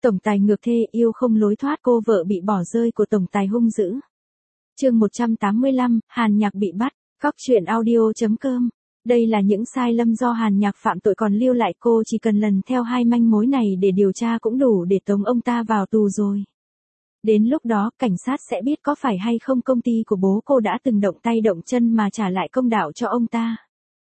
Tổng tài ngược thê yêu không lối thoát, cô vợ bị bỏ rơi của tổng tài hung dữ. Chương 185, Hàn Nhạc bị bắt. Cóc truyện audio.com. Đây là những sai lầm do Hàn Nhạc phạm tội còn lưu lại, cô chỉ cần lần theo hai manh mối này để điều tra cũng đủ để tống ông ta vào tù rồi. Đến lúc đó, cảnh sát sẽ biết có phải hay không công ty của bố cô đã từng động tay động chân mà trả lại công đạo cho ông ta.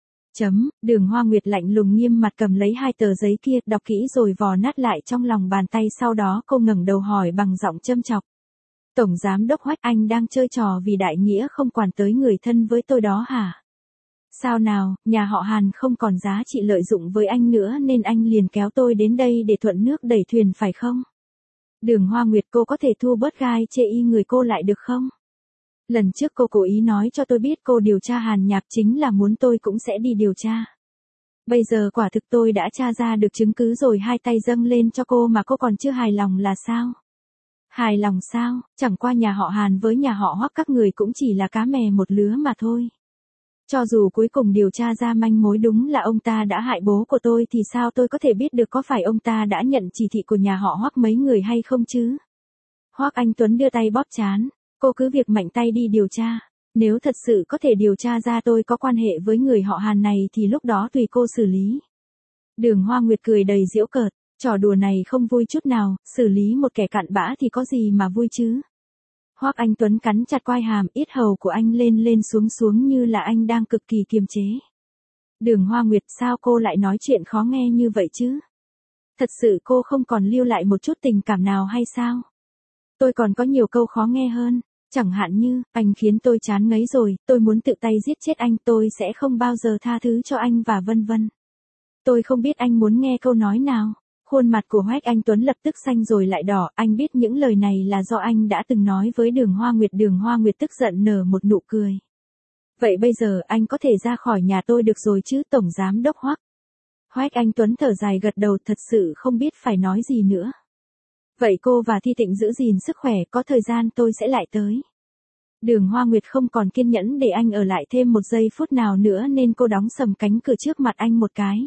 Đường Hoa Nguyệt lạnh lùng nghiêm mặt cầm lấy hai tờ giấy kia, đọc kỹ rồi vò nát lại trong lòng bàn tay, sau đó cô ngẩng đầu hỏi bằng giọng châm chọc. Tổng giám đốc Hoách, anh đang chơi trò vì đại nghĩa không quản tới người thân với tôi đó hả? Sao nào, nhà họ Hàn không còn giá trị lợi dụng với anh nữa nên anh liền kéo tôi đến đây để thuận nước đẩy thuyền phải không? Đường Hoa Nguyệt, cô có thể thu bớt gai chê y người cô lại được không? Lần trước cô cố ý nói cho tôi biết cô điều tra Hàn Nhạc chính là muốn tôi cũng sẽ đi điều tra. Bây giờ quả thực tôi đã tra ra được chứng cứ rồi, hai tay dâng lên cho cô mà cô còn chưa hài lòng là sao? Hài lòng sao? Chẳng qua nhà họ Hàn với nhà họ Hoắc các người cũng chỉ là cá mè một lứa mà thôi. Cho dù cuối cùng điều tra ra manh mối đúng là ông ta đã hại bố của tôi thì sao tôi có thể biết được có phải ông ta đã nhận chỉ thị của nhà họ Hoắc mấy người hay không chứ? Hoắc Anh Tuấn đưa tay bóp trán. Cô cứ việc mạnh tay đi điều tra. Nếu thật sự có thể điều tra ra tôi có quan hệ với người họ Hàn này thì lúc đó tùy cô xử lý. Đường Hoa Nguyệt cười đầy giễu cợt. Trò đùa này không vui chút nào, xử lý một kẻ cặn bã thì có gì mà vui chứ? Hoắc Anh Tuấn cắn chặt quai hàm, yết hầu của anh lên lên xuống xuống như là anh đang cực kỳ kiềm chế. Đường Hoa Nguyệt, sao cô lại nói chuyện khó nghe như vậy chứ? Thật sự cô không còn lưu lại một chút tình cảm nào hay sao? Tôi còn có nhiều câu khó nghe hơn. Chẳng hạn như, anh khiến tôi chán ngấy rồi, tôi muốn tự tay giết chết anh, tôi sẽ không bao giờ tha thứ cho anh và vân vân. Tôi không biết anh muốn nghe câu nói nào. Khuôn mặt của Hoắc Anh Tuấn lập tức xanh rồi lại đỏ, anh biết những lời này là do anh đã từng nói với Đường Hoa Nguyệt. Đường Hoa Nguyệt tức giận nở một nụ cười. Vậy bây giờ anh có thể ra khỏi nhà tôi được rồi chứ, Tổng Giám đốc Hoắc? Hoắc Anh Tuấn thở dài gật đầu, thật sự không biết phải nói gì nữa. Vậy cô và Thi Tịnh giữ gìn sức khỏe, có thời gian tôi sẽ lại tới. Đường Hoa Nguyệt không còn kiên nhẫn để anh ở lại thêm một giây phút nào nữa nên cô đóng sầm cánh cửa trước mặt anh một cái.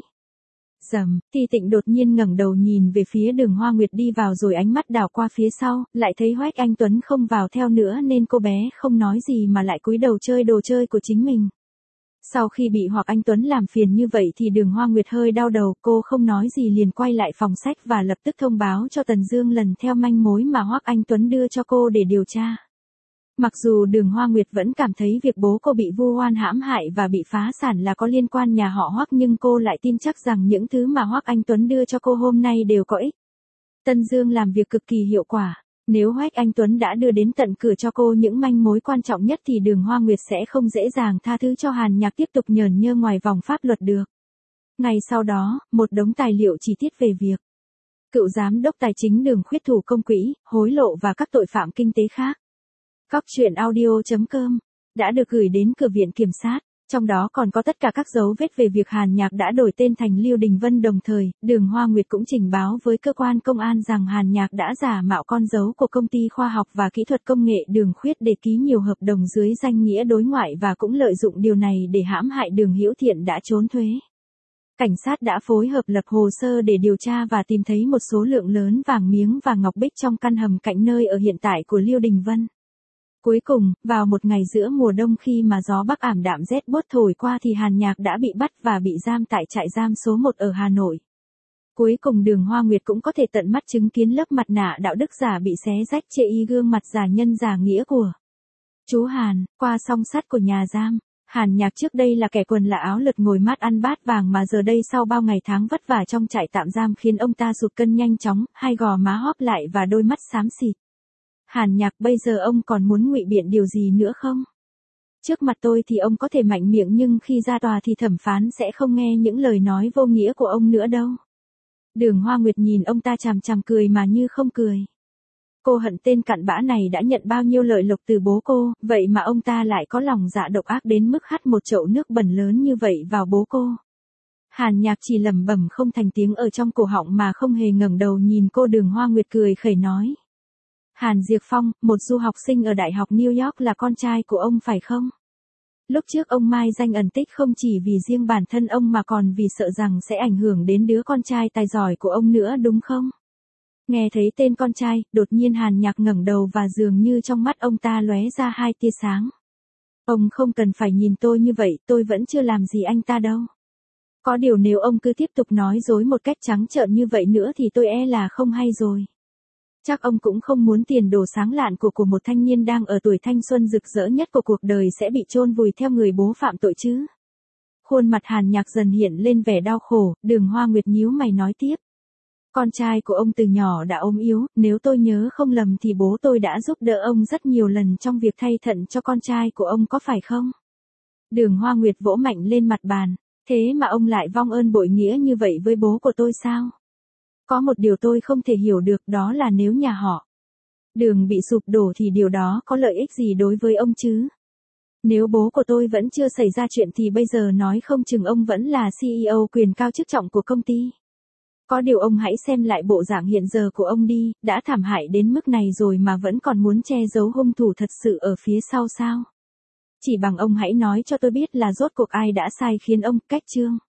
Rầm, Thi Tịnh đột nhiên ngẩng đầu nhìn về phía Đường Hoa Nguyệt đi vào rồi ánh mắt đảo qua phía sau, lại thấy Hoắc Anh Tuấn không vào theo nữa nên cô bé không nói gì mà lại cúi đầu chơi đồ chơi của chính mình. Sau khi bị Hoắc Anh Tuấn làm phiền như vậy thì Đường Hoa Nguyệt hơi đau đầu, cô không nói gì liền quay lại phòng sách và lập tức thông báo cho Tần Dương lần theo manh mối mà Hoắc Anh Tuấn đưa cho cô để điều tra. Mặc dù Đường Hoa Nguyệt vẫn cảm thấy việc bố cô bị vu oan hãm hại và bị phá sản là có liên quan nhà họ Hoắc, nhưng cô lại tin chắc rằng những thứ mà Hoắc Anh Tuấn đưa cho cô hôm nay đều có ích. Tân Dương làm việc cực kỳ hiệu quả. Nếu Hoắc Anh Tuấn đã đưa đến tận cửa cho cô những manh mối quan trọng nhất thì Đường Hoa Nguyệt sẽ không dễ dàng tha thứ cho Hàn Nhạc tiếp tục nhởn nhơ ngoài vòng pháp luật được. Ngày sau đó, một đống tài liệu chi tiết về việc cựu giám đốc tài chính Đường khuyết thủ công quỹ, hối lộ và các tội phạm kinh tế khác. Cóc truyện audio.com đã được gửi đến cửa viện kiểm sát, trong đó còn có tất cả các dấu vết về việc Hàn Nhạc đã đổi tên thành Lưu Đình Vân. Đồng thời, Đường Hoa Nguyệt cũng trình báo với cơ quan công an rằng Hàn Nhạc đã giả mạo con dấu của công ty khoa học và kỹ thuật công nghệ Đường Khuyết để ký nhiều hợp đồng dưới danh nghĩa đối ngoại và cũng lợi dụng điều này để hãm hại Đường Hữu Thiện đã trốn thuế. Cảnh sát đã phối hợp lập hồ sơ để điều tra và tìm thấy một số lượng lớn vàng miếng và ngọc bích trong căn hầm cạnh nơi ở hiện tại của Lưu Đình Vân. Cuối cùng, vào một ngày giữa mùa đông khi mà gió bắc ảm đạm rét buốt thổi qua thì Hàn Nhạc đã bị bắt và bị giam tại trại giam số 1 ở Hà Nội. Cuối cùng Đường Hoa Nguyệt cũng có thể tận mắt chứng kiến lớp mặt nạ đạo đức giả bị xé rách, chê y gương mặt giả nhân giả nghĩa của chú Hàn, qua song sắt của nhà giam. Hàn Nhạc trước đây là kẻ quần là áo lượt ngồi mát ăn bát vàng mà giờ đây sau bao ngày tháng vất vả trong trại tạm giam khiến ông ta sụt cân nhanh chóng, hai gò má hóp lại và đôi mắt xám xịt. Hàn Nhạc, bây giờ ông còn muốn ngụy biện điều gì nữa không? Trước mặt tôi thì ông có thể mạnh miệng nhưng khi ra tòa thì thẩm phán sẽ không nghe những lời nói vô nghĩa của ông nữa đâu. Đường Hoa Nguyệt nhìn ông ta chằm chằm cười mà như không cười. Cô hận tên cặn bã này đã nhận bao nhiêu lợi lộc từ bố cô, vậy mà ông ta lại có lòng dạ độc ác đến mức hắt một chậu nước bẩn lớn như vậy vào bố cô. Hàn Nhạc chỉ lẩm bẩm không thành tiếng ở trong cổ họng mà không hề ngẩng đầu nhìn cô. Đường Hoa Nguyệt cười khẩy nói. Hàn Diệp Phong, một du học sinh ở Đại học New York là con trai của ông phải không? Lúc trước ông mai danh ẩn tích không chỉ vì riêng bản thân ông mà còn vì sợ rằng sẽ ảnh hưởng đến đứa con trai tài giỏi của ông nữa đúng không? Nghe thấy tên con trai, đột nhiên Hàn Nhạc ngẩng đầu và dường như trong mắt ông ta lóe ra hai tia sáng. Ông không cần phải nhìn tôi như vậy, tôi vẫn chưa làm gì anh ta đâu. Có điều nếu ông cứ tiếp tục nói dối một cách trắng trợn như vậy nữa thì tôi e là không hay rồi. Chắc ông cũng không muốn tiền đồ sáng lạn của một thanh niên đang ở tuổi thanh xuân rực rỡ nhất của cuộc đời sẽ bị chôn vùi theo người bố phạm tội chứ. Khuôn mặt Hàn Nhạc dần hiện lên vẻ đau khổ, Đường Hoa Nguyệt nhíu mày nói tiếp. Con trai của ông từ nhỏ đã ốm yếu, nếu tôi nhớ không lầm thì bố tôi đã giúp đỡ ông rất nhiều lần trong việc thay thận cho con trai của ông có phải không? Đường Hoa Nguyệt vỗ mạnh lên mặt bàn, thế mà ông lại vong ơn bội nghĩa như vậy với bố của tôi sao? Có một điều tôi không thể hiểu được đó là nếu nhà họ Đường bị sụp đổ thì điều đó có lợi ích gì đối với ông chứ? Nếu bố của tôi vẫn chưa xảy ra chuyện thì bây giờ nói không chừng ông vẫn là CEO quyền cao chức trọng của công ty. Có điều ông hãy xem lại bộ dạng hiện giờ của ông đi, đã thảm hại đến mức này rồi mà vẫn còn muốn che giấu hung thủ thật sự ở phía sau sao? Chỉ bằng ông hãy nói cho tôi biết là rốt cuộc ai đã sai khiến ông, Cách Trương.